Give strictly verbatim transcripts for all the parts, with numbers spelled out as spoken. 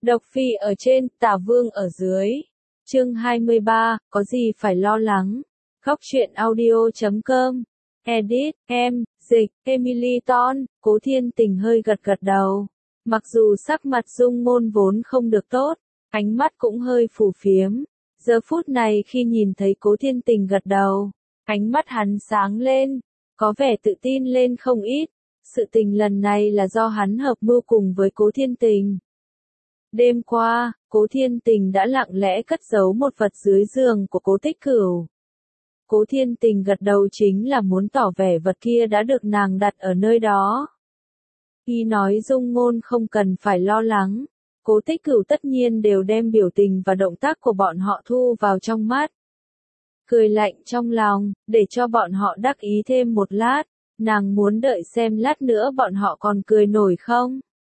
Độc Phi ở trên, Tả Vương ở dưới. Chương hai mươi ba, có gì phải lo lắng. Góc truyện audio chấm com. Edit, em, dịch, Emily Ton, Cố Thiên Tình hơi gật gật đầu. Mặc dù sắc mặt Dung Ngôn vốn không được tốt, ánh mắt cũng hơi phù phiếm. Giờ phút này khi nhìn thấy Cố Thiên Tình gật đầu, ánh mắt hắn sáng lên, có vẻ tự tin lên không ít. Sự tình lần này là do hắn hợp mưu cùng với Cố Thiên Tình. Đêm qua, Cố Thiên Tình đã lặng lẽ cất giấu một vật dưới giường của Cố Tích Cửu. Cố Thiên Tình gật đầu chính là muốn tỏ vẻ vật kia đã được nàng đặt ở nơi đó. Khi nói Dung Ngôn không cần phải lo lắng, Cố Tích Cửu tất nhiên đều đem biểu tình và động tác của bọn họ thu vào trong mắt. Cười lạnh trong lòng, để cho bọn họ đắc ý thêm một lát, nàng muốn đợi xem lát nữa bọn họ còn cười nổi không.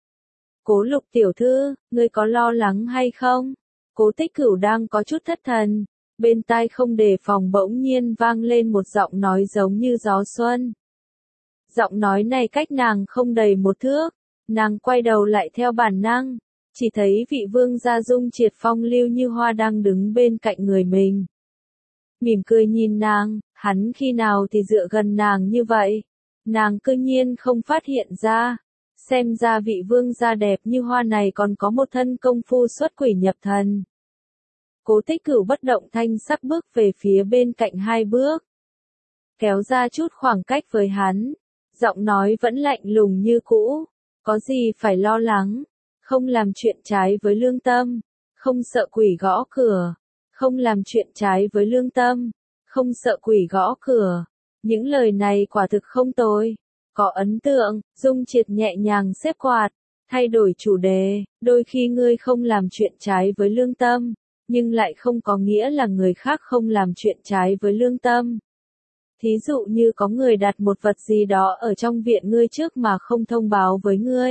Cố Lục tiểu thư, ngươi có lo lắng hay không? Cố Tích Cửu đang có chút thất thần, bên tai không đề phòng bỗng nhiên vang lên một giọng nói giống như gió xuân. Giọng nói này cách nàng không đầy một thước, nàng quay đầu lại theo bản năng, chỉ thấy vị vương gia Dung Triệt phong lưu như hoa đang đứng bên cạnh người mình. Mỉm cười nhìn nàng, hắn khi nào thì dựa gần nàng như vậy, nàng cư nhiên không phát hiện ra. Xem ra vị vương gia đẹp như hoa này còn có một thân công phu xuất quỷ nhập thần. Cố Tích Cửu bất động thanh sắc bước về phía bên cạnh hai bước. Kéo ra chút khoảng cách với hắn. Giọng nói vẫn lạnh lùng như cũ. Có gì phải lo lắng. Không làm chuyện trái với lương tâm. Không sợ quỷ gõ cửa. Không làm chuyện trái với lương tâm. Không sợ quỷ gõ cửa. Những lời này quả thực không tồi. Có ấn tượng, Dung Triệt nhẹ nhàng xếp quạt, thay đổi chủ đề, đôi khi ngươi không làm chuyện trái với lương tâm, nhưng lại không có nghĩa là người khác không làm chuyện trái với lương tâm. Thí dụ như có người đặt một vật gì đó ở trong viện ngươi trước mà không thông báo với ngươi.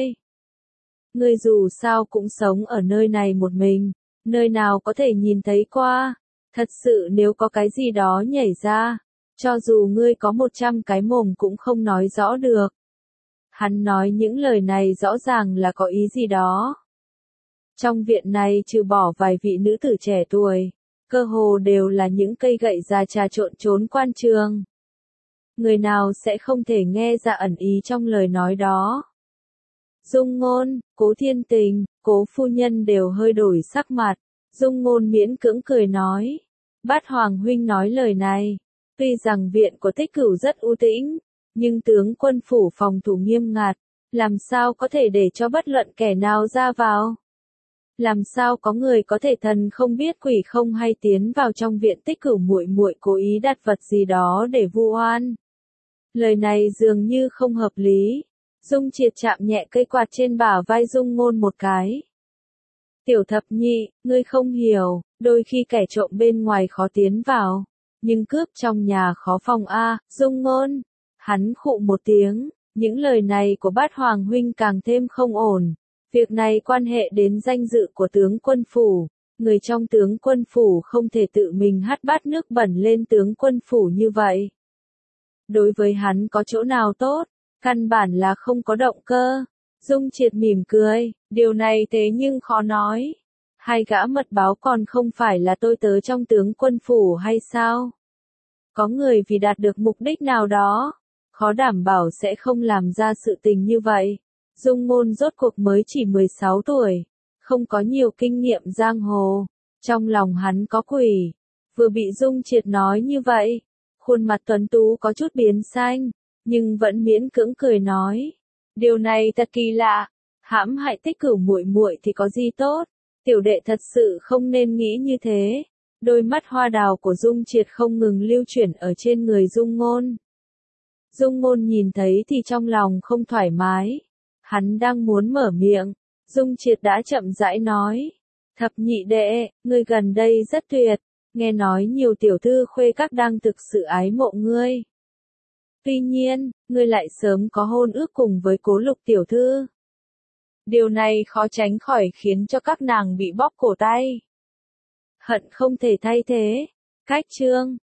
Ngươi dù sao cũng sống ở nơi này một mình, nơi nào có thể nhìn thấy qua, thật sự nếu có cái gì đó nhảy ra. Cho dù ngươi có một trăm cái mồm cũng không nói rõ được. Hắn nói những lời này rõ ràng là có ý gì đó. Trong viện này trừ bỏ vài vị nữ tử trẻ tuổi, cơ hồ đều là những cây gậy già trà trộn trốn quan trường. Người nào sẽ không thể nghe ra ẩn ý trong lời nói đó. Dung Ngôn, Cố Thiên Tình, Cố phu nhân đều hơi đổi sắc mặt. Dung Ngôn miễn cưỡng cười nói. Bát Hoàng huynh nói lời này. Tuy rằng viện của Tích Cửu rất u tĩnh, nhưng tướng quân phủ phòng thủ nghiêm ngặt, làm sao có thể để cho bất luận kẻ nào ra vào? Làm sao có người có thể thần không biết quỷ không hay tiến vào trong viện Tích Cửu muội muội cố ý đặt vật gì đó để vu oan? Lời này dường như không hợp lý. Dung Triệt chạm nhẹ cây quạt trên bả vai Dung Ngôn một cái. Tiểu thập nhị, ngươi không hiểu, đôi khi kẻ trộm bên ngoài khó tiến vào. Nhưng cướp trong nhà khó phòng a, Dung Ngôn. Hắn khụ một tiếng, những lời này của Bát Hoàng huynh càng thêm không ổn. Việc này quan hệ đến danh dự của tướng quân phủ, người trong tướng quân phủ không thể tự mình hắt bát nước bẩn lên tướng quân phủ như vậy. Đối với hắn có chỗ nào tốt, căn bản là không có động cơ. Dung Triệt mỉm cười, điều này thế nhưng khó nói. Hai gã mật báo còn không phải là tôi tớ trong tướng quân phủ hay sao? Có người vì đạt được mục đích nào đó, khó đảm bảo sẽ không làm ra sự tình như vậy. Dung Ngôn rốt cuộc mới chỉ mười sáu tuổi, không có nhiều kinh nghiệm giang hồ, trong lòng hắn có quỷ. Vừa bị Dung Triệt nói như vậy, khuôn mặt tuấn tú có chút biến xanh, nhưng vẫn miễn cưỡng cười nói. Điều này thật kỳ lạ, hãm hại Tích Cửu muội muội thì có gì tốt, tiểu đệ thật sự không nên nghĩ như thế. Đôi mắt hoa đào của Dung Triệt không ngừng lưu chuyển ở trên người Dung Ngôn. Dung Ngôn nhìn thấy thì trong lòng không thoải mái. Hắn đang muốn mở miệng. Dung Triệt đã chậm rãi nói. Thập nhị đệ, ngươi gần đây rất tuyệt. Nghe nói nhiều tiểu thư khuê các đang thực sự ái mộ ngươi. Tuy nhiên, ngươi lại sớm có hôn ước cùng với Cố Lục tiểu thư. Điều này khó tránh khỏi khiến cho các nàng bị bóp cổ tay. Hận không thể thay thế. Cách chương,